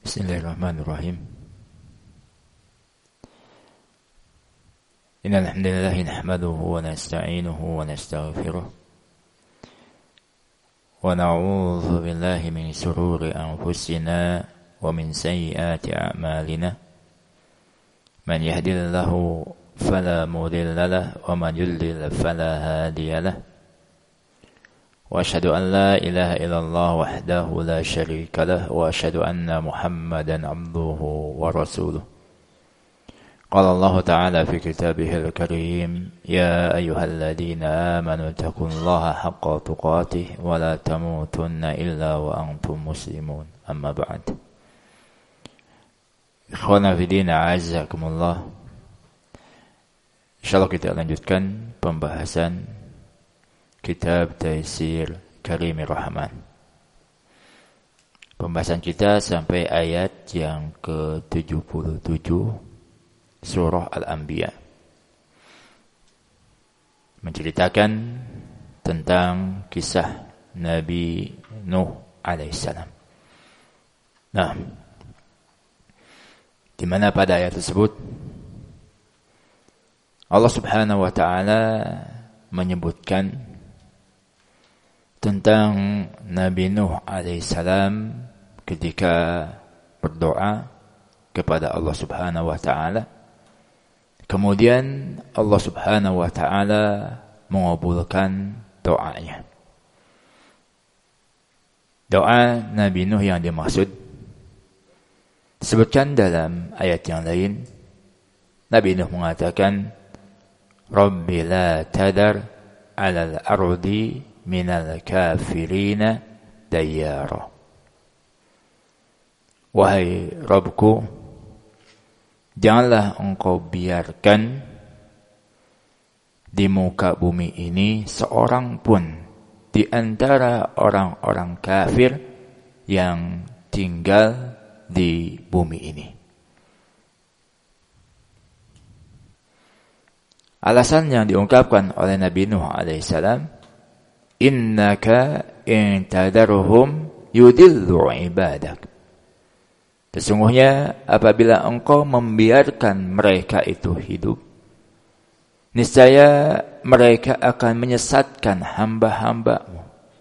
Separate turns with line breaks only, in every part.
Bismillahirrahmanirrahim. Innal hamdalillah nahmaduhu wa nasta'inuhu wa nastaghfiruh wa na'udzu billahi min shururi anfusina wa min sayyiati a'malina. Man yahdihillahu fala mudilla lahu wa man yudlil fala hadiya lahu. Wa asyhadu an la ilaha illallah wahdahu la syarika lah wa asyhadu anna Muhammadan abduhu wa rasuluh. Qala Allah Ta'ala fi kitabihil karim, ya ayyuhalladzina amanu taqullaha haqqa tuqatih wa la tamutunna illa wa antum muslimun. Amma ba'd. Ikhwana fi din, a'azzakumullah. Insyaallah kita lanjutkan pembahasan Kitab Taisir Karimir Rahman. Pembahasan kita sampai ayat yang ke-77 surah Al-Anbiya, menceritakan tentang kisah Nabi Nuh alaihissalam. Nah, di mana pada ayat tersebut Allah Subhanahu wa taala menyebutkan tentang Nabi Nuh alaihissalam ketika berdoa kepada Allah Subhanahu wa taala. Kemudian Allah Subhanahu wa taala mengabulkan doanya. Doa Nabi Nuh yang dimaksud disebutkan dalam ayat yang lain. Nabi Nuh mengatakan, Rabbi la tadar alal ardi minal kafirina dayyara. Wahai Rabbku, janganlah engkau biarkan di muka bumi ini seorang pun di antara orang-orang kafir yang tinggal di bumi ini. Alasan yang diungkapkan oleh Nabi Nuh alaihissalam, innaka in tadarhum yudillu ibadak. Sesungguhnya apabila engkau membiarkan mereka itu hidup, niscaya mereka akan menyesatkan hamba-hambamu.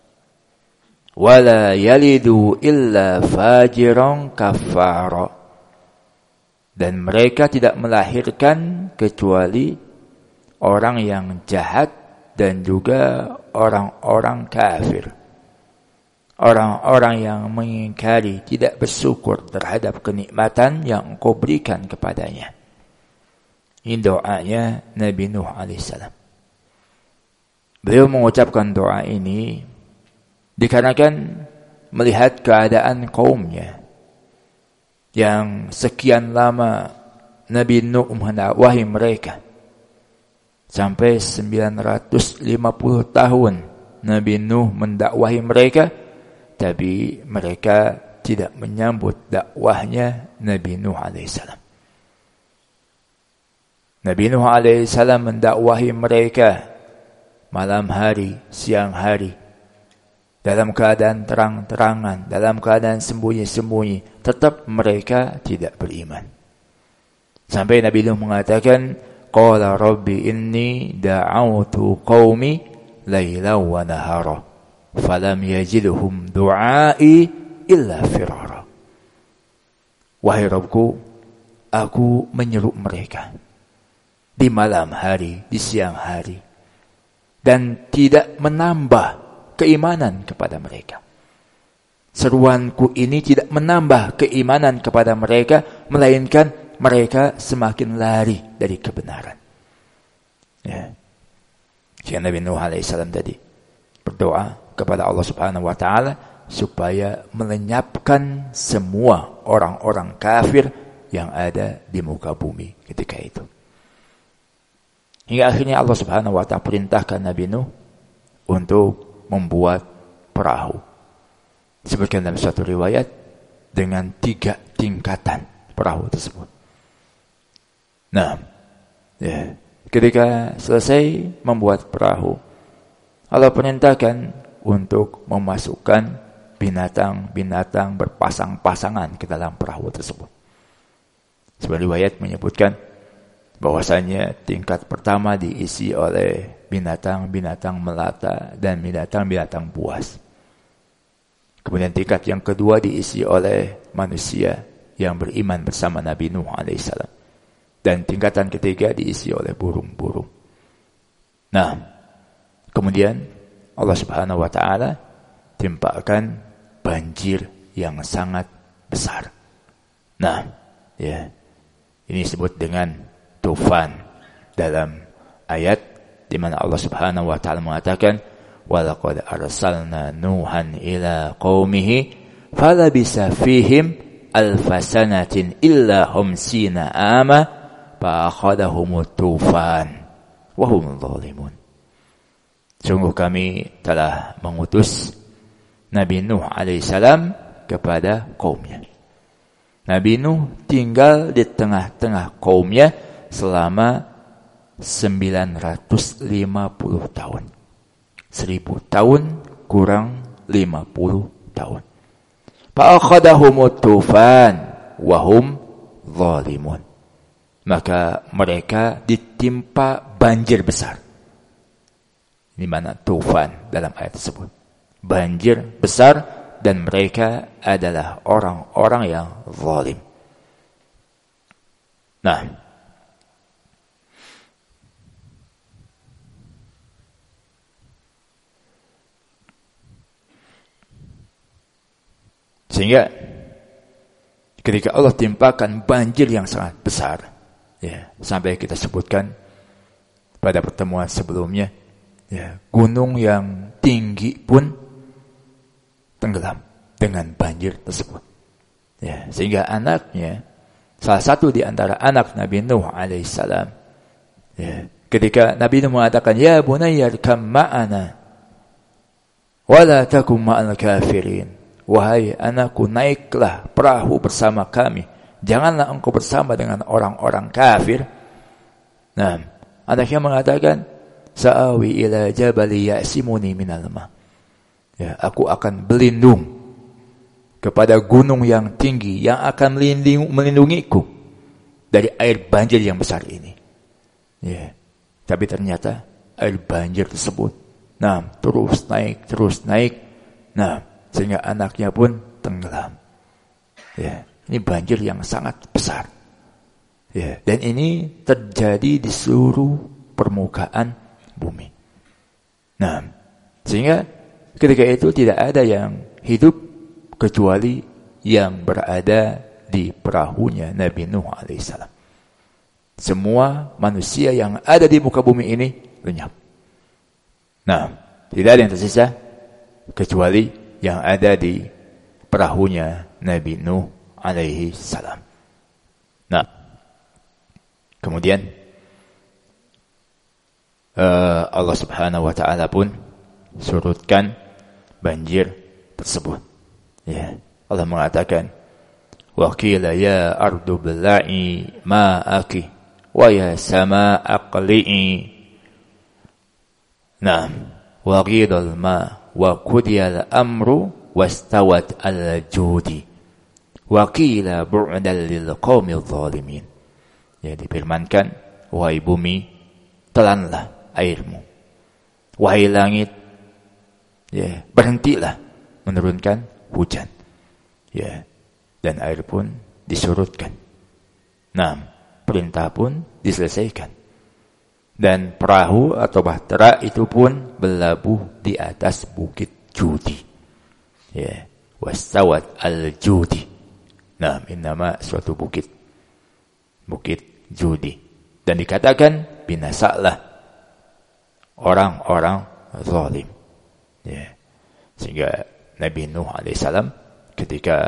Wala yalidu illa fajiran kafara. Dan mereka tidak melahirkan kecuali orang yang jahat dan juga orang-orang kafir. Orang-orang yang mengingkari, tidak bersyukur terhadap kenikmatan yang engkau berikan kepadanya. Ini doanya Nabi Nuh alaihissalam. Beliau mengucapkan doa ini dikarenakan melihat keadaan kaumnya yang sekian lama Nabi Nuh mendakwahi mereka. Sampai 950 tahun Nabi Nuh mendakwahi mereka, tapi mereka tidak menyambut dakwahnya Nabi Nuh alaihissalam. Nabi Nuh alaihissalam mendakwahi mereka malam hari, siang hari, dalam keadaan terang-terangan, dalam keadaan sembunyi-sembunyi, tetap mereka tidak beriman. Sampai Nabi Nuh mengatakan, Qala Rabbi inni da'autu qaumi layla wa nahara falam yajidhum du'ai illa firara. Wahai Rabbku, aku menyeru mereka di malam hari, di siang hari, dan tidak menambah keimanan kepada mereka. Seruanku ini tidak menambah keimanan kepada mereka, melainkan mereka semakin lari dari kebenaran. Ya. Jadi Nabi Nuh alaihissalam tadi berdoa kepada Allah Subhanahu wa taala supaya melenyapkan semua orang-orang kafir yang ada di muka bumi ketika itu. Hingga akhirnya Allah Subhanahu wa taala perintahkan Nabi Nuh untuk membuat perahu. Disebutkan dalam suatu riwayat dengan 3 tingkatan perahu tersebut. Nah, ya, ketika selesai membuat perahu, Allah perintahkan untuk memasukkan binatang-binatang berpasang-pasangan ke dalam perahu tersebut. Sebuah riwayat menyebutkan bahwasanya tingkat pertama diisi oleh binatang-binatang melata dan binatang-binatang buas. Kemudian tingkat yang kedua diisi oleh manusia yang beriman bersama Nabi Nuh alaihissalam. Dan tingkatan ketiga diisi oleh burung-burung. Nah, kemudian Allah Subhanahu wa taala timpakan banjir yang sangat besar. Nah, ya. Ini disebut dengan tufan dalam ayat di mana Allah Subhanahu wa taala mengatakan walaqad arsalna nuhan ila qaumihi falabisa fihim alfasanatin illa humsina ama fa akhadahumut tufan wa hum zalimun. Sungguh kami telah mengutus Nabi Nuh alaihissalam kepada kaumnya. Nabi Nuh tinggal di tengah-tengah kaumnya selama 950 tahun. 1000 tahun kurang 50 tahun. Fa'akhadahumut tufan wa hum zalimun. Maka mereka ditimpa banjir besar. Ini mana tufan dalam ayat tersebut. Banjir besar dan mereka adalah orang-orang yang zalim. Nah, sehingga ketika Allah timpakan banjir yang sangat besar, ya, sampai kita sebutkan pada pertemuan sebelumnya, ya, gunung yang tinggi pun tenggelam dengan banjir tersebut. Ya, sehingga anaknya, salah satu di antara anak Nabi Nuh alaihissalam, ya, ketika Nabi Nuh mengatakan, "Ya bunayya arkam ma'ana wa la takum ma'al kafirin." Wahai anakku, naiklah perahu bersama kami. Janganlah engkau bersama dengan orang-orang kafir. Nah, anaknya mengatakan, "Sa'awi ila jabali ya'simuni minal ma." Ya, aku akan berlindung kepada gunung yang tinggi yang akan melindungiku dari air banjir yang besar ini. Ya, tapi ternyata air banjir tersebut, nah, terus naik. Nah, sehingga anaknya pun tenggelam. Ya, ini banjir yang sangat besar. Ya, dan ini terjadi di seluruh permukaan bumi. Nah, sehingga ketika itu tidak ada yang hidup kecuali yang berada di perahunya Nabi Nuh alaihissalam. Semua manusia yang ada di muka bumi ini lenyap. Nah, tidak ada yang tersisa kecuali yang ada di perahunya Nabi Nuh alaihissalam. Nah, kemudian Allah Subhanahu wa taala pun surutkan banjir tersebut. Ya, Allah mengatakan, "Wa qila ya ardu bla'i ma'aki wa ya sama aqli'i." Nah, wa qidal ma wa qudiyal amru wastawat al-judi wa qila bu'dan lil qaumil zalimin. Ya, difirmankan, wahai bumi, telanlah airmu. Wahai langit, ya, berhentilah menurunkan hujan. Ya, dan air pun disurutkan. Nah, perintah pun diselesaikan. Dan perahu atau bahtera itu pun berlabuh di atas bukit Judi. Ya, wastawat al-Judi. Nah, ini nama suatu bukit. Bukit Judi. Dan dikatakan binasalah orang-orang zalim. Ya. Sehingga Nabi Nuh alaihissalam ketika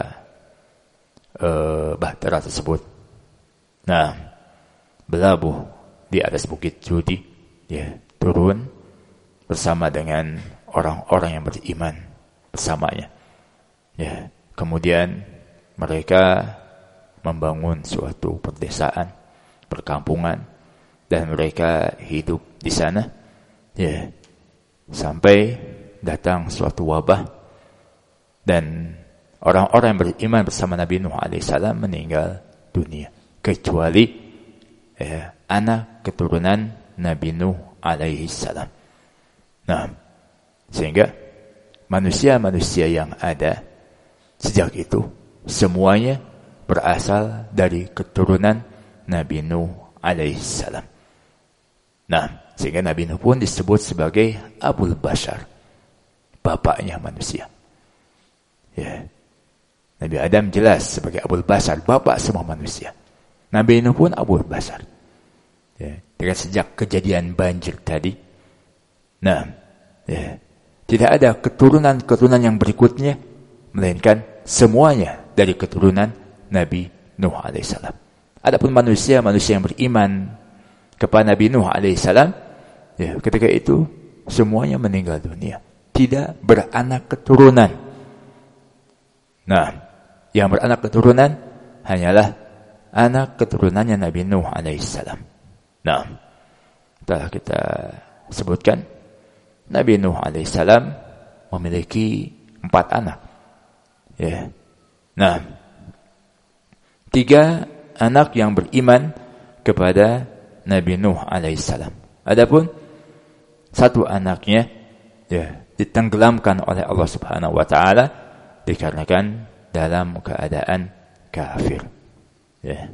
bahtera tersebut, nah, berlabuh di atas bukit Judi, ya, turun bersama dengan orang-orang yang beriman bersamanya. Ya, kemudian mereka membangun suatu perdesaan, perkampungan, dan mereka hidup di sana. Ya, sampai datang suatu wabah Dan orang-orang yang beriman bersama Nabi Nuh alaihissalam meninggal dunia. Kecuali anak keturunan Nabi Nuh alaihissalam. Nah, sehingga manusia-manusia yang ada sejak itu semuanya berasal dari keturunan Nabi Nuh alaihissalam. Nah, sehingga Nabi Nuh pun disebut sebagai Abul Bashar, bapaknya manusia. Ya. Nabi Adam jelas sebagai Abul Bashar, bapak semua manusia. Nabi Nuh pun Abul Bashar. Ya. Dengan sejak kejadian banjir tadi. Nah, ya. Tidak ada keturunan-keturunan yang berikutnya, melainkan semuanya dari keturunan Nabi Nuh alaihissalam. Adapun manusia-manusia yang beriman kepada Nabi Nuh alaihissalam, ya, ketika itu semuanya meninggal dunia, tidak beranak keturunan. Nah, yang beranak keturunan hanyalah anak keturunannya Nabi Nuh alaihissalam. Nah, telah kita sebutkan Nabi Nuh alaihissalam memiliki 4 anak. Ya. Nah, 3 anak yang beriman kepada Nabi Nuh alaihissalam. Adapun 1 anaknya ditenggelamkan oleh Allah Subhanahu wa taala dikarenakan dalam keadaan kafir. Ya.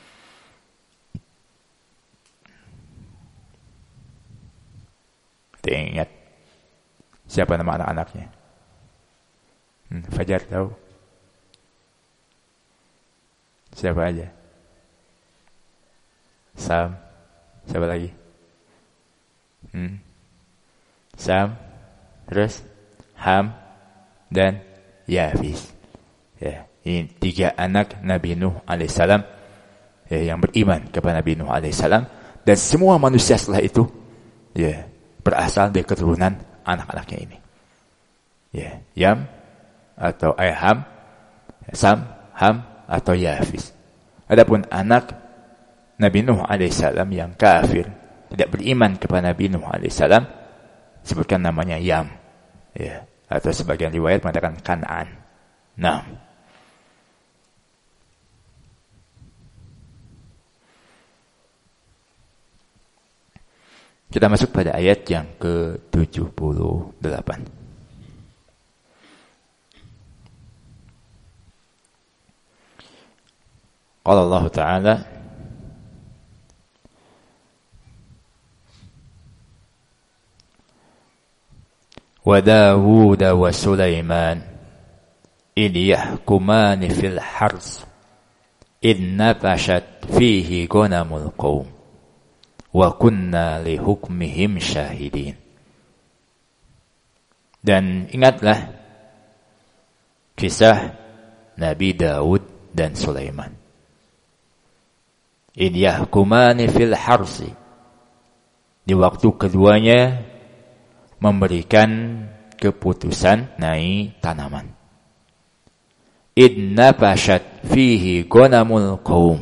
Kita ingat siapa nama anak-anaknya? Fajar tahu? Siapa aja? Sam. Siapa lagi? Sam. Terus Ham dan Yafis. Ya, ini 3 anak Nabi Nuh alaihissalam yang beriman kepada Nabi Nuh alaihissalam, dan semua manusia setelah itu berasal dari keturunan anak-anaknya ini. Ya, Yam atau Ham, Sam, Ham atau Yafis. Adapun anak Nabi Nuh alaihissalam yang kafir, tidak beriman kepada Nabi Nuh alaihissalam, sebutkan namanya Yam. Ya. Atau sebagian riwayat mengatakan Kan'an. Nah, kita masuk pada ayat yang ke-78. Qala Allah Ta'ala, wa Dawud wa Sulaiman idh yahkumani fil hars idh nafashat fihi ghanamul qaum wa kunna li hukmihim syahidin. Dan ingatlah kisah Nabi Daud dan Sulaiman. Idh yahkumani fil harsi, di waktu keduanya memberikan keputusan naik tanaman. Idh nafashat fihi ghanamul qaum,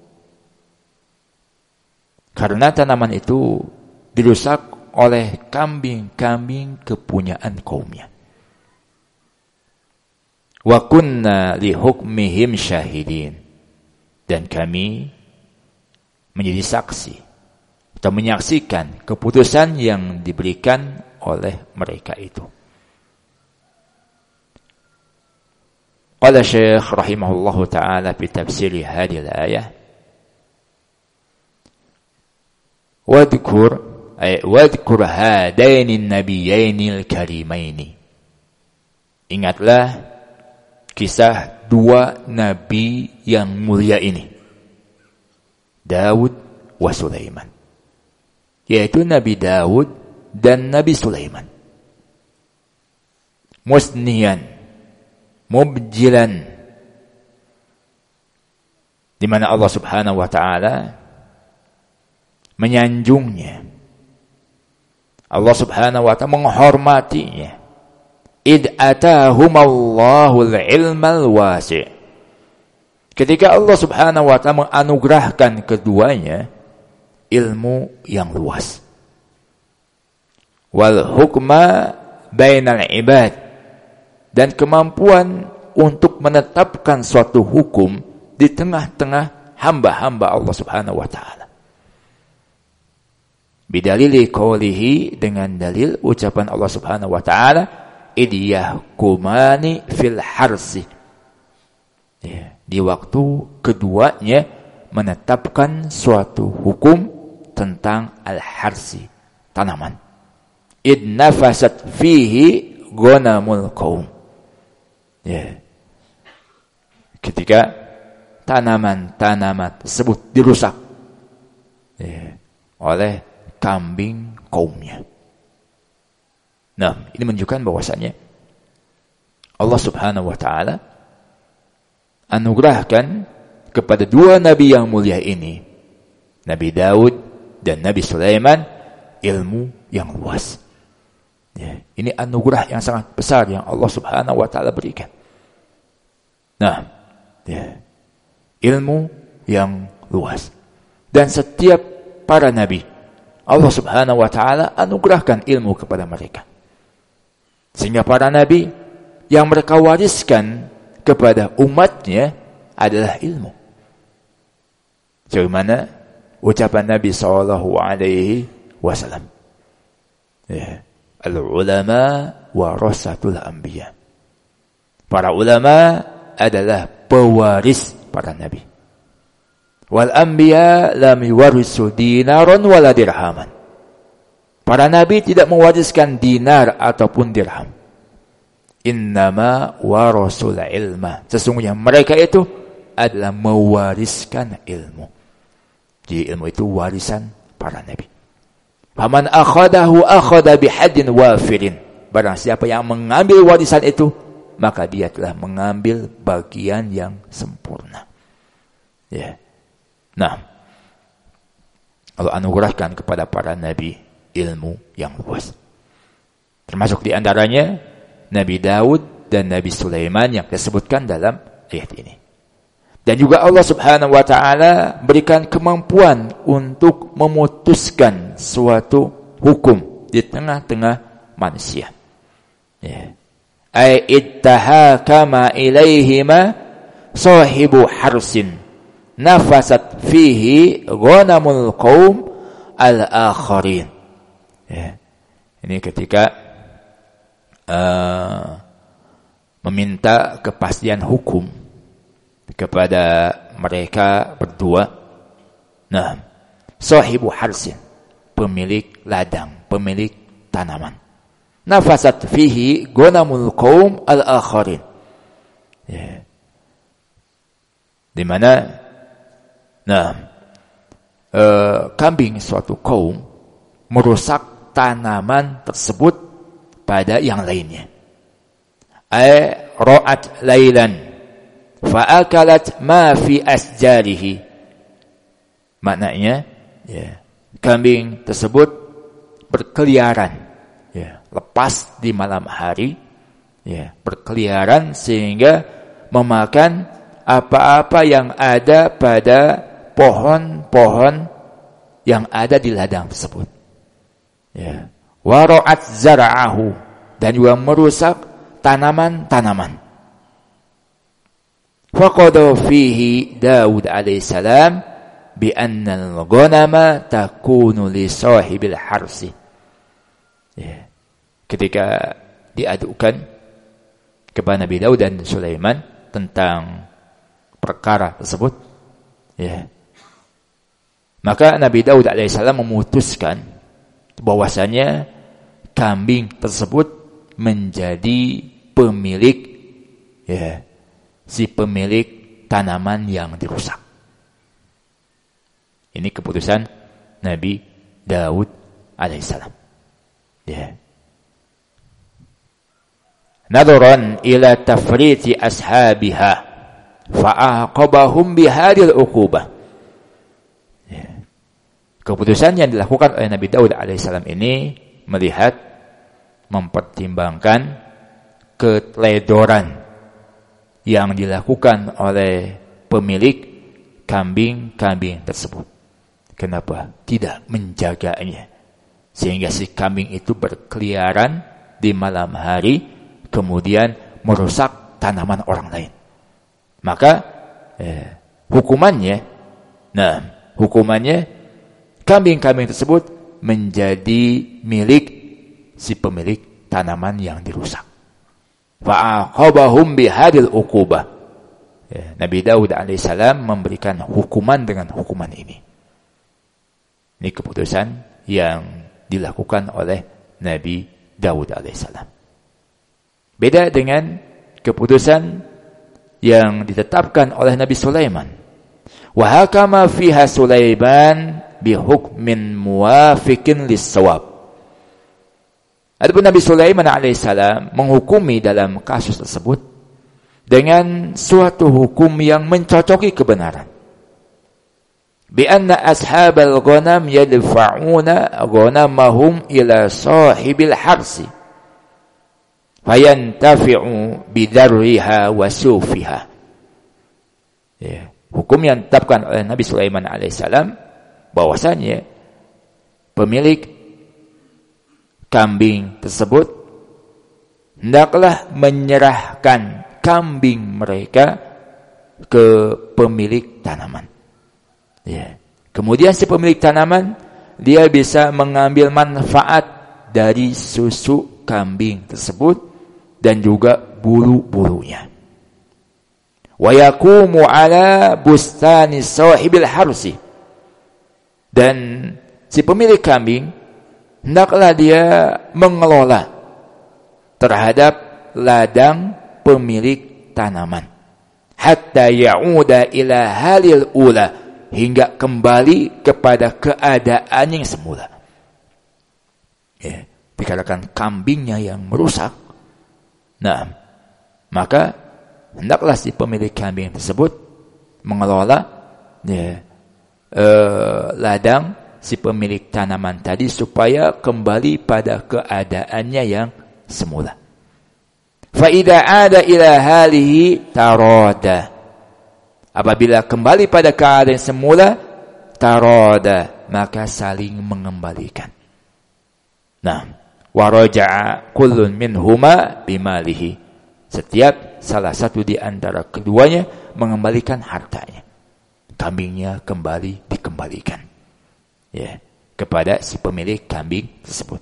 karena tanaman itu dirusak oleh kambing-kambing kepunyaan kaumnya. Wa kunna li hukmihim syahidin, dan kami menjadi saksi atau menyaksikan keputusan yang diberikan oleh mereka itu. Qala Syekh rahimahullahu ta'ala fi tafsir hadhihi al-ayah, wadhkur hadaini an-nabiyyaini al-karimaini. Ingatlah kisah 2 nabi yang mulia ini, Daud wa Sulaiman, yaitu Nabi Daud dan Nabi Sulaiman. Musniyan, mubjilan, di mana Allah Subhanahu wa taala menyanjungnya. Allah Subhanahu wa taala menghormatinya. Id atahumallahul ilmal wasi'. Ketika Allah Subhanahu wa taala menganugerahkan keduanya ilmu yang luas. Wal hukma bainal ibad, dan kemampuan untuk menetapkan suatu hukum di tengah-tengah hamba-hamba Allah Subhanahu wa taala. Bidalili qawlihi, dengan dalil ucapan Allah Subhanahu wa taala, idiyahkumani fil harsi. Ya, di waktu keduanya menetapkan suatu hukum tentang al-harsi, tanaman. Id nafasat fihi ghanamul qaum. Ya. Ketika tanaman-tanaman tersebut dirusak, ya, oleh kambing kaumnya. Nah, ini menunjukkan bahwasannya Allah Subhanahu wa taala anugerahkan kepada dua nabi yang mulia ini, Nabi Daud dan Nabi Sulaiman, ilmu yang luas. Ya, ini anugerah yang sangat besar yang Allah Subhanahu wa taala berikan. Nah, ya, ilmu yang luas. Dan setiap para nabi, Allah Subhanahu wa taala anugerahkan ilmu kepada mereka. Sehingga para nabi yang mereka wariskan kepada umatnya adalah ilmu. Bagaimana ucapan Nabi sallallahu alaihi wasallam. Ya, al-ulama warasatul anbiya. Para ulama adalah pewaris para nabi. Wal anbiya lam yuwarisu dinaron wala dirhaman. Para nabi tidak mewariskan dinar ataupun dirham. Innama warasul ilma. Sesungguhnya mereka itu adalah mewariskan ilmu. Jadi ilmu itu warisan para nabi. Faman akhadahu akhada bihadin wafirin. Barang siapa yang mengambil warisan itu, maka dia telah mengambil bagian yang sempurna. Ya. Nah, Allah anugerahkan kepada para nabi ilmu yang luas. Termasuk di antaranya Nabi Daud dan Nabi Sulaiman yang disebutkan dalam ayat ini. Dan juga Allah Subhanahu wa taala berikan kemampuan untuk memutuskan suatu hukum di tengah-tengah manusia. Ya. Ai ittahakama ilaihima sahibu harsin nafasat fihi ghanamul qaum al-akharin. Ya. Ini ketika meminta kepastian hukum kepada mereka berdua. Nah, sahibu harsin, pemilik ladang, pemilik tanaman. Nafasat fihi ghanamul qaum al-akharin. Ya. Di mana kambing suatu kaum merusak tanaman tersebut pada yang lainnya. Ra'at lailan fa'akalat ma fi asjarihi. Maknanya, ya, kambing tersebut berkeliaran, ya, lepas di malam hari, ya, berkeliaran sehingga memakan apa-apa yang ada pada pohon-pohon yang ada di ladang tersebut. Ya. Wara'at zara'ahu, dan juga merusak tanaman-tanaman. Faqada fihi Daud alaihissalam bi anna al-ghanama takunu li sahibil harsi. Ya. Ketika diadukan kepada Nabi Daud dan Sulaiman tentang perkara tersebut, ya, maka Nabi Daud alaihissalam memutuskan bahwasanya kambing tersebut menjadi pemilik, ya, si pemilik tanaman yang dirusak. Ini keputusan Nabi Daud alaihissalam. Ya. Nadharan ila tafriti ashabiha fa'aqabahum bihadil uqubah. Ya. Keputusan yang dilakukan oleh Nabi Daud alaihissalam ini melihat, mempertimbangkan keteledoran yang dilakukan oleh pemilik kambing-kambing tersebut. Kenapa tidak menjaganya sehingga si kambing itu berkeliaran di malam hari, kemudian merusak tanaman orang lain. Maka hukumannya kambing-kambing tersebut menjadi milik si pemilik tanaman yang dirusak. Fa'aqabahum bihadil uqubah. Nabi Daud alaihissalam memberikan hukuman dengan hukuman ini. Ini keputusan yang dilakukan oleh Nabi Daud alaihissalam. Beda dengan keputusan yang ditetapkan oleh Nabi Sulaiman. Wa hakama fiha Sulaiman bihukmin muwafiqin lis-shawab. Adapun Nabi Sulaiman alaihissalam menghukumi dalam kasus tersebut dengan suatu hukum yang mencocoki kebenaran. Bi anna ashabal ghanam yadfa'una ghanamahum ila sahibil harsi fayantafi'u bidarriha wa sufiha. Hukum yang ditetapkan oleh Nabi Sulaiman alaihissalam bahwasanya pemilik kambing tersebut hendaklah menyerahkan kambing mereka ke pemilik tanaman. Kemudian si pemilik tanaman dia bisa mengambil manfaat dari susu kambing tersebut dan juga bulu-bulunya. Wa yaqumu ala bustani sahibil harsi. Dan si pemilik kambing hendaklah dia mengelola terhadap ladang pemilik tanaman hatta ya'uda ila halil ula, hingga kembali kepada keadaan yang semula. Dikarenakan kambingnya yang merusak, maka hendaklah si pemilik kambing tersebut mengelola ladang si pemilik tanaman tadi supaya kembali pada keadaannya yang semula. Fa idza ada ila halihi tarada. Apabila kembali pada keadaan semula, tarada, maka saling mengembalikan. Wa raja'a kullun minhuma bimalihi. Setiap salah satu di antara keduanya mengembalikan hartanya. Kambingnya kembali dikembalikan kepada si pemilik kambing tersebut.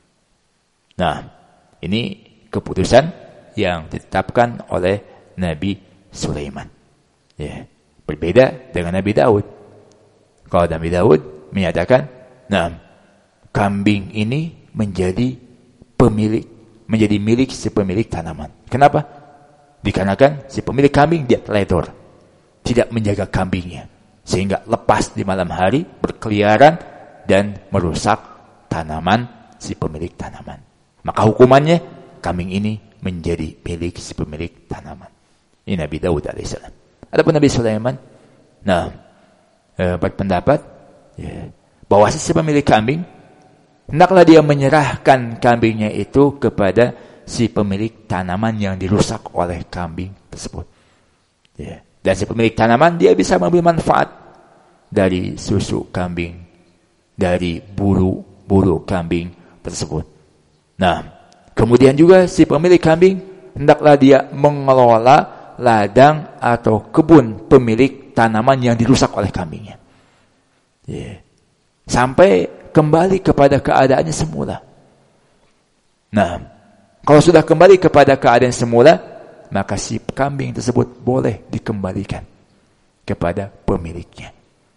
Ini keputusan yang ditetapkan oleh Nabi Sulaiman. Berbeda dengan Nabi Daud. Kalau Nabi Daud menyatakan, kambing ini menjadi milik si pemilik tanaman. Kenapa? Dikarenakan si pemilik kambing dia teledor, tidak menjaga kambingnya, sehingga lepas di malam hari berkeliaran dan merusak tanaman si pemilik tanaman. Maka hukumannya kambing ini menjadi milik si pemilik tanaman. Ini Nabi Daud alaihissalam. Adapun Nabi Sulaiman berpendapat bahwa si pemilik kambing hendaklah dia menyerahkan kambingnya itu kepada si pemilik tanaman yang dirusak oleh kambing tersebut. Dan si pemilik tanaman dia bisa mengambil manfaat dari susu kambing, dari bulu kambing tersebut. Kemudian juga si pemilik kambing hendaklah dia mengelola ladang atau kebun pemilik tanaman yang dirusak oleh kambingnya. Sampai kembali kepada keadaannya semula. Kalau sudah kembali kepada keadaan semula, maka si kambing tersebut boleh dikembalikan kepada pemiliknya.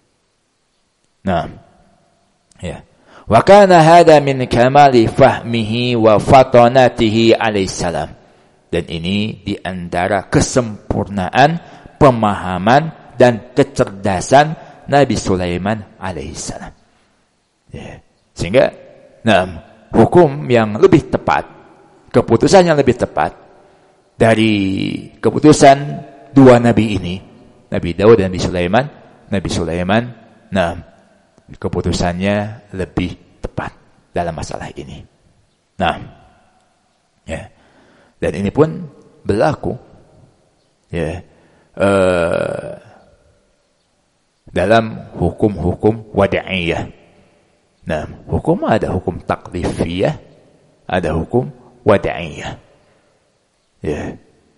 Wa kana hada min kamali fahmihi wa fatanatihi alaihissalam. Dan ini di antara kesempurnaan pemahaman dan kecerdasan Nabi Sulaiman alaihissalam. Sehingga hukum yang lebih tepat, keputusan yang lebih tepat dari keputusan dua nabi ini, Nabi Daud dan Nabi Sulaiman, keputusannya lebih tepat dalam masalah ini. Dan ini pun berlaku dalam hukum-hukum wada'iyah. Hukum ada hukum taklifiyah, ada hukum wada'iyah.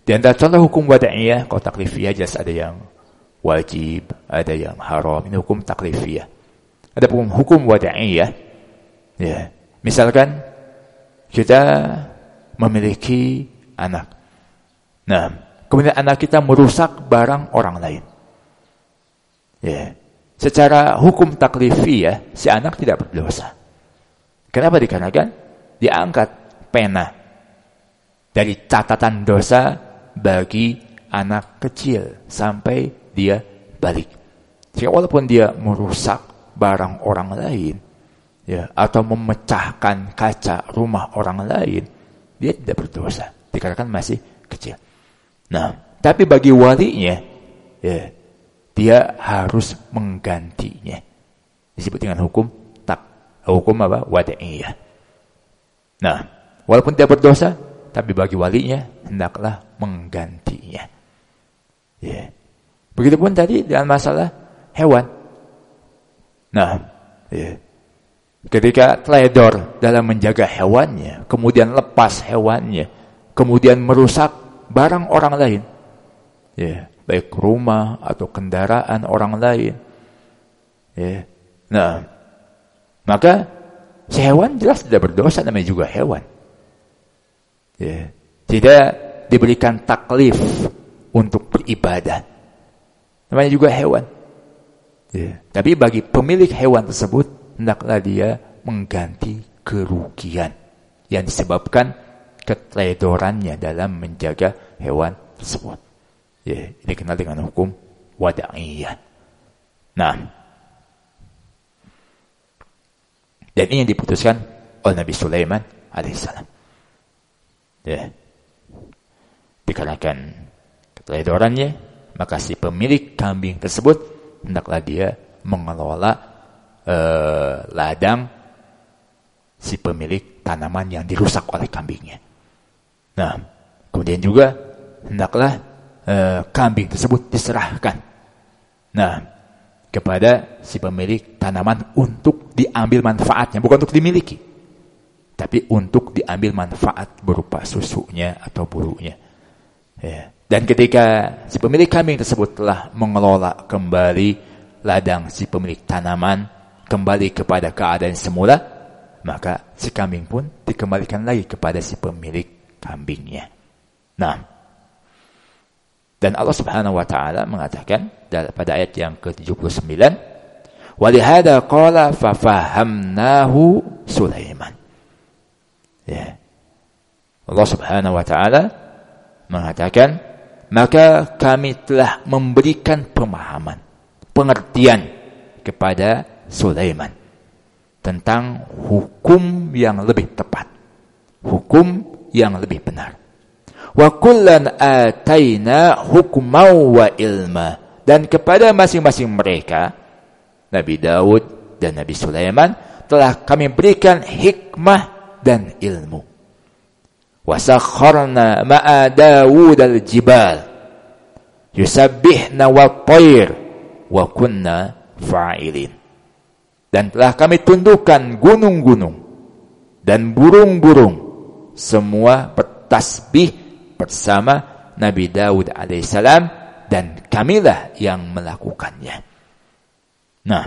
Di antara contoh hukum wada'iyah, kalau taklifiyah jelas ada yang wajib, ada yang haram. Ini hukum taklifiyah. Ada hukum wada'iyah. Ya, misalkan kita memiliki anak. Nah, kemudian anak kita merusak barang orang lain. Ya, secara hukum taklifiyah, si anak tidak berdosa. Kenapa? Dikarenakan diangkat pena dari catatan dosa bagi anak kecil sampai dia balik. Jadi walaupun dia merusak barang orang lain, ya, atau memecahkan kaca rumah orang lain, dia tidak berdosa dikarenakan masih kecil. Nah, tapi bagi walinya, ya, dia harus menggantinya. Disebut dengan hukum wada'iyah. Nah, walaupun dia berdosa, tapi bagi walinya hendaklah menggantinya. Ya. Begitupun tadi dengan masalah hewan. Nah, ya, ketika teledor dalam menjaga hewannya, kemudian lepas hewannya, kemudian merusak barang orang lain, ya, baik rumah atau kendaraan orang lain, ya. Nah, maka si hewan jelas tidak berdosa, namanya juga hewan. Ya, tidak diberikan taklif untuk beribadah, namanya juga hewan. Ya, tapi bagi pemilik hewan tersebut hendaklah dia mengganti kerugian yang disebabkan keteledorannya dalam menjaga hewan tersebut. Ya, ini dikenal dengan hukum wada'iyah. Nah, dan ini yang diputuskan oleh Nabi Sulaiman alaihissalam. Ya, dikarenakan keteledorannya, maka si pemilik kambing tersebut hendaklah dia mengelola ladang si pemilik tanaman yang dirusak oleh kambingnya. Nah, kemudian juga hendaklah kambing tersebut diserahkan, nah, kepada si pemilik tanaman untuk diambil manfaatnya, bukan untuk dimiliki, tapi untuk diambil manfaat berupa susunya atau bulunya. Ya. Dan ketika si pemilik kambing tersebut telah mengelola kembali ladang si pemilik tanaman kembali kepada keadaan semula, maka si kambing pun dikembalikan lagi kepada si pemilik kambingnya. Nah, dan Allah Subhanahu wa taala mengatakan pada ayat yang ke-79, walihada qala fafahamnahu Sulaiman. Ya. Allah Subhanahu wa taala mengatakan, maka kami telah memberikan pemahaman, pengertian kepada Sulaiman tentang hukum yang lebih tepat, hukum yang lebih benar. Wa kullan ataina hukman wa ilma, dan kepada masing-masing mereka, Nabi Daud dan Nabi Sulaiman, telah kami berikan hikmah dan ilmu. Wa sakharna ma'a Daud al-jibal yusabbihna wat-tayr wa kunna fa'ilin. Dan telah kami tundukkan gunung-gunung dan burung-burung semua bertasbih bersama Nabi Daud alaihissalam, dan kamilah yang melakukannya. Nah,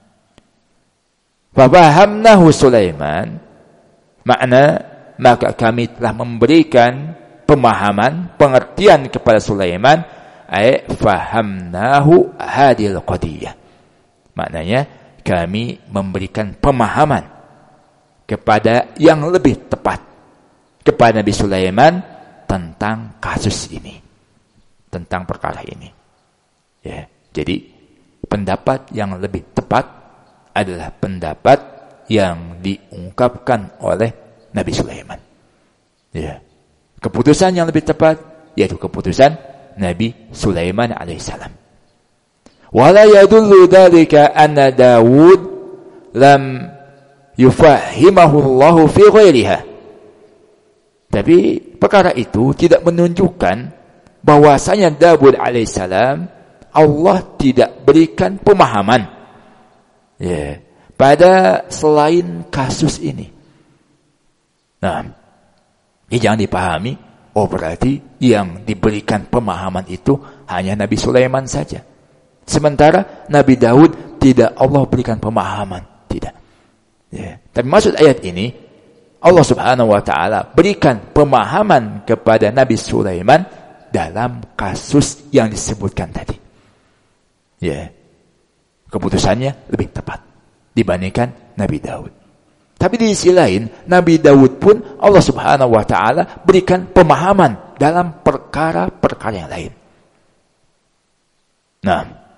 fafahamnahu Sulaiman, makna maka kami telah memberikan pemahaman, pengertian kepada Sulaiman, ay fahamnahu hadil qadiyah. Maknanya kami memberikan pemahaman kepada yang lebih tepat kepada Nabi Sulaiman tentang kasus ini, tentang perkara ini. Ya, jadi pendapat yang lebih tepat adalah pendapat yang diungkapkan oleh Nabi Sulaiman. Ya, keputusan yang lebih tepat yaitu keputusan Nabi Sulaiman alaihissalam. Wala yadullu dzalika anna Daud lam yufahimahu Allah fi ghairiha. Tapi perkara itu tidak menunjukkan bahwasanya Daud alaihissalam Allah tidak berikan pemahaman, ya, pada selain kasus ini. Nah, ini jangan dipahami Oh, berarti yang diberikan pemahaman itu hanya Nabi Sulaiman saja. Sementara Nabi Daud tidak Allah berikan pemahaman. Tidak. Ya. Tapi maksud ayat ini, Allah Subhanahu wa ta'ala berikan pemahaman kepada Nabi Sulaiman dalam kasus yang disebutkan tadi. Ya. Keputusannya lebih tepat dibandingkan Nabi Daud. Tapi di sisi lain, Nabi Daud pun Allah Subhanahu wa ta'ala berikan pemahaman dalam perkara-perkara yang lain. Nah,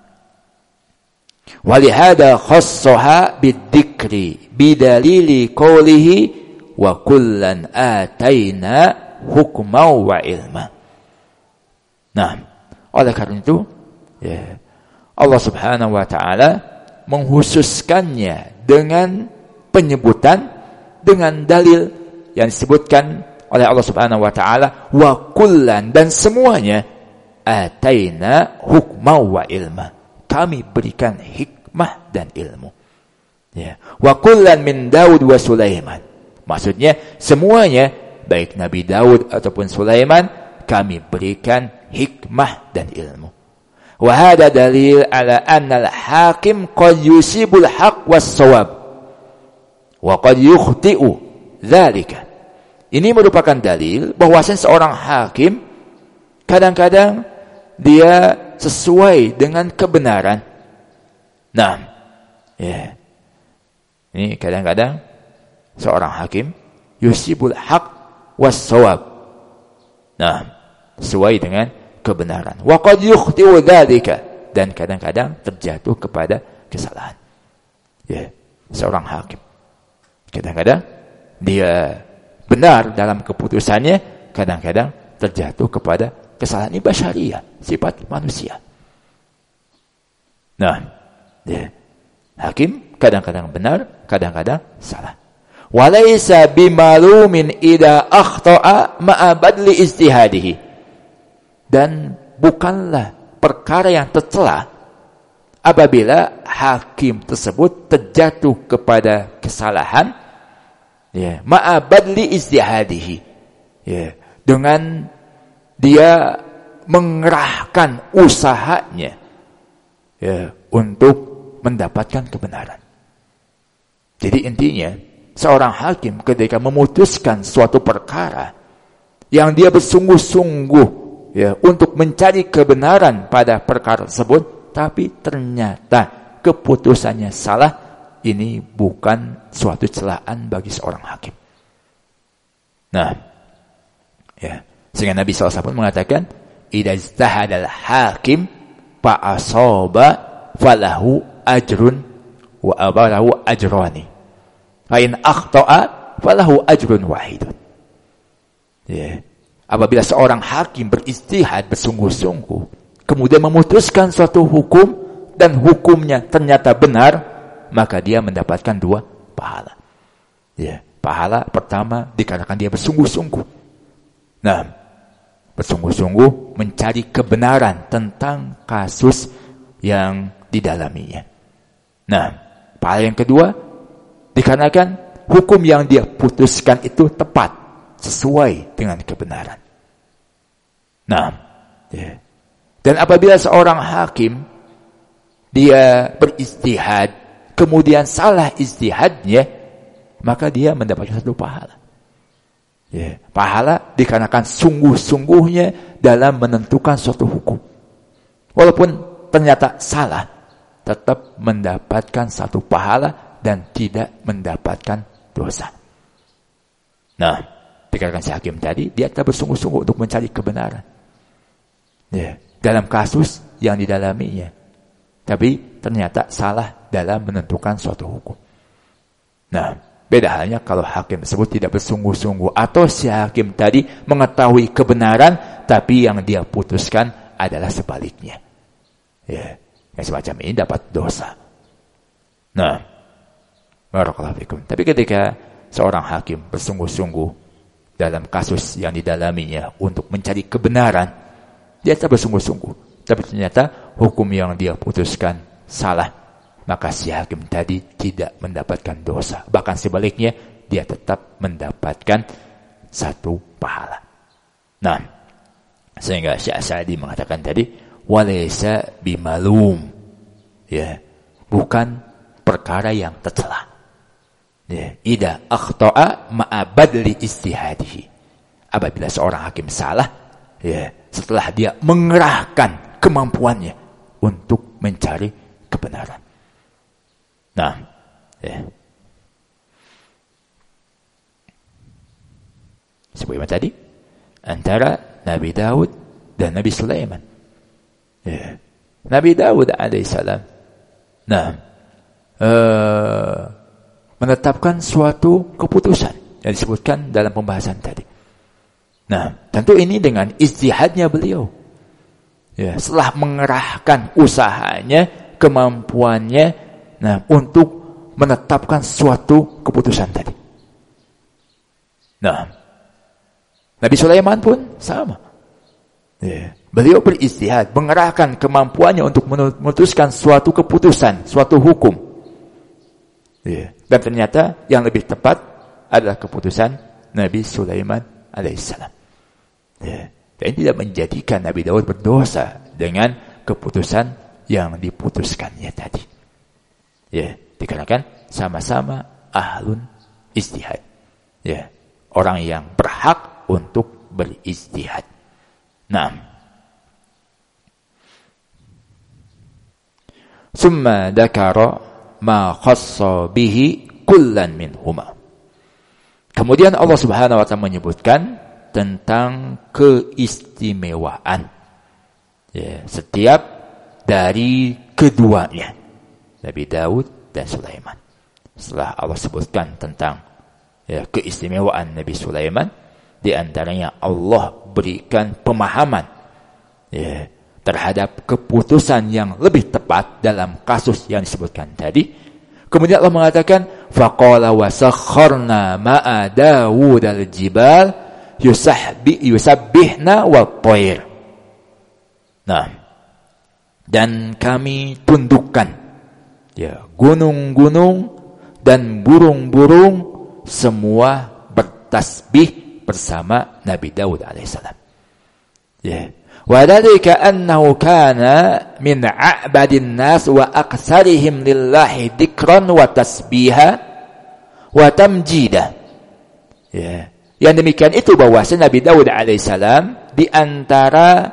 walihada khassaha bidzikri bidalili qawlihi wa kullan ataina hukma wa ilma. Nah, oleh karena itu, ya, Allah Subhanahu wa ta'ala menghususkannya dengan penyebutan dengan dalil yang disebutkan oleh Allah Subhanahu wa ta'ala wa kullan, dan semuanya ataina hukma wa ilma, kami berikan hikmah dan ilmu. Ya, wa kullan min Daud wa Sulaiman, maksudnya semuanya baik Nabi Daud ataupun Sulaiman kami berikan hikmah dan ilmu. Wa hada dalil ala anna al-hakim qad yusibul haqq was-shawab wa qad yukhti'u dzalika. Ini merupakan dalil bahwasanya seorang hakim kadang-kadang dia sesuai dengan kebenaran. Nah, ya. Ini kadang-kadang seorang hakim yusibul haqq was-shawab. Nah, sesuai dengan kebenaran. Wa qad yukhti'u dzalika, dan kadang-kadang terjatuh kepada kesalahan. Ya, seorang hakim kadang-kadang dia benar dalam keputusannya, kadang-kadang terjatuh kepada kesalahan. Ini basyariyah, sifat manusia. Nah, ya, hakim kadang-kadang benar, kadang-kadang salah. Walaysa bimalumin idza akhta'a ma'a badli ijtihadihi. Dan bukanlah perkara yang tercela apabila hakim tersebut terjatuh kepada kesalahan, ya, ma'a badli ijtihadihi, ya, dengan dia mengerahkan usahanya, ya, untuk mendapatkan kebenaran. Jadi intinya, seorang hakim ketika memutuskan suatu perkara yang dia bersungguh-sungguh, ya, untuk mencari kebenaran pada perkara tersebut, tapi ternyata keputusannya salah, ini bukan suatu celaan bagi seorang hakim. Nah, ya, sehingga Nabi SAW mengatakan, idza ijtahadal hakim fa asaba falahu ajrun wa abalahu ajrani, fa in akhta'a falahu ajrun wahidun. Ya, apabila seorang hakim berijtihad bersungguh-sungguh, kemudian memutuskan suatu hukum dan hukumnya ternyata benar, maka dia mendapatkan 2 pahala. Ya, pahala pertama dikarenakan dia bersungguh-sungguh. Nah, bersungguh-sungguh mencari kebenaran tentang kasus yang didalaminya. Nah, pahala yang kedua dikarenakan hukum yang dia putuskan itu tepat, sesuai dengan kebenaran. Nah, ya. Dan apabila seorang hakim dia berijtihad kemudian salah ijtihadnya, maka dia mendapatkan 1 pahala. Ya, pahala dikarenakan sungguh-sungguhnya dalam menentukan suatu hukum. Walaupun ternyata salah, tetap mendapatkan 1 pahala dan tidak mendapatkan dosa. Nah, dikarenakan si hakim tadi, dia telah bersungguh-sungguh untuk mencari kebenaran, ya, dalam kasus yang didalaminya. Tapi ternyata salah dalam menentukan suatu hukum. Nah, beda halnya kalau hakim tersebut tidak bersungguh-sungguh, atau si hakim tadi mengetahui kebenaran, tapi yang dia putuskan adalah sebaliknya. Ya, yang semacam ini dapat dosa. Nah, barakallahu fikum. Tapi ketika seorang hakim bersungguh-sungguh dalam kasus yang didalaminya untuk mencari kebenaran, dia tak bersungguh-sungguh, tapi ternyata hukum yang dia putuskan salah, maka si hakim tadi tidak mendapatkan dosa. Bahkan sebaliknya, dia tetap mendapatkan 1 pahala. Nah, sehingga Syekh Sa'di mengatakan tadi, walaysa bimalum. Ya, bukan perkara yang tercela. Ya, idza akhta'a ma'a badli ijtihadihi. Apabila seorang hakim salah, ya, setelah dia mengerahkan kemampuannya untuk mencari kebenaran. Nah, ya. Sebagaimana tadi antara Nabi Daud dan Nabi Sulaiman. Ya. Nabi Daud alaihissalam, nah, menetapkan suatu keputusan yang disebutkan dalam pembahasan tadi. Nah, tentu ini dengan ijtihadnya beliau. Ya, setelah mengerahkan usahanya, kemampuannya, nah, untuk menetapkan suatu keputusan tadi. Nah, Nabi Sulaiman pun sama. Ya, beliau berijtihad, mengerahkan kemampuannya untuk memutuskan suatu keputusan, suatu hukum. Ya, dan ternyata yang lebih tepat adalah keputusan Nabi Sulaiman alaihissalam. Ya, dan tidak menjadikan Nabi Daud berdosa dengan keputusan yang diputuskannya tadi. Ya, dikarenakan sama-sama ahlun ijtihad. Ya, orang yang berhak untuk berijtihad. Nah, summa dzakara ma khassa bihi kullan minhuma. Kemudian Allah Subhanahu wa taala menyebutkan tentang keistimewaan, ya, setiap dari keduanya, Nabi Daud dan Sulaiman. Setelah Allah sebutkan tentang, ya, keistimewaan Nabi Sulaiman, di antaranya Allah berikan pemahaman, ya, terhadap keputusan yang lebih tepat dalam kasus yang disebutkan tadi. Kemudian Allah mengatakan, faqala wa sakharna ma'a Dawud al-jibal yusabbihna wa thair. Nah, dan kami tundukkan, ya, gunung-gunung dan burung-burung semua bertasbih bersama Nabi Daud alaihissalam. Ya. Wa dzalika annahu kana min a'badin nas wa aktsarihim lillahi dzikran wa tasbiha wa tamjida. Ya. Yang demikian itu bahwasanya Nabi Daud alaihissalam di antara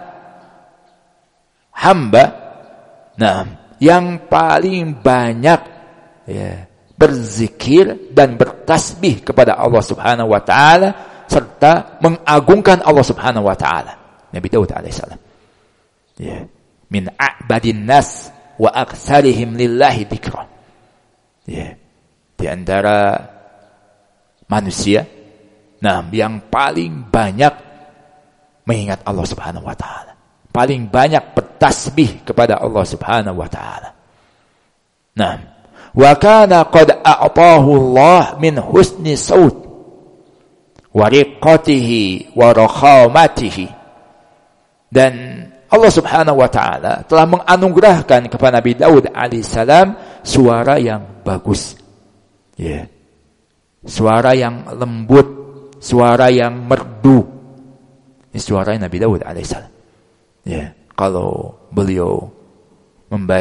hamba, nah, yang paling banyak, ya, berzikir dan bertasbih kepada Allah Subhanahu wa taala serta mengagungkan Allah Subhanahu wa taala. Nabi Daud alaihissalam, ya, min a'badin nas wa aktsarihim lillahi dzikran. Ya, di antara manusia, nah, yang paling banyak mengingat Allah Subhanahu wa taala, paling banyak bertasbih kepada Allah Subhanahu wa taala. Nah, wa kana qad a'tahu Allah min husni saut wa riqatihi wa rakhamatihi. Dan Allah Subhanahu wa taala telah menganugerahkan kepada Nabi Daud alaihissalam suara yang bagus. Ya. Suara yang lembut, suara yang merdu. Ini suara Nabi Daud alaihissalam. Ya, kalau beliau membaca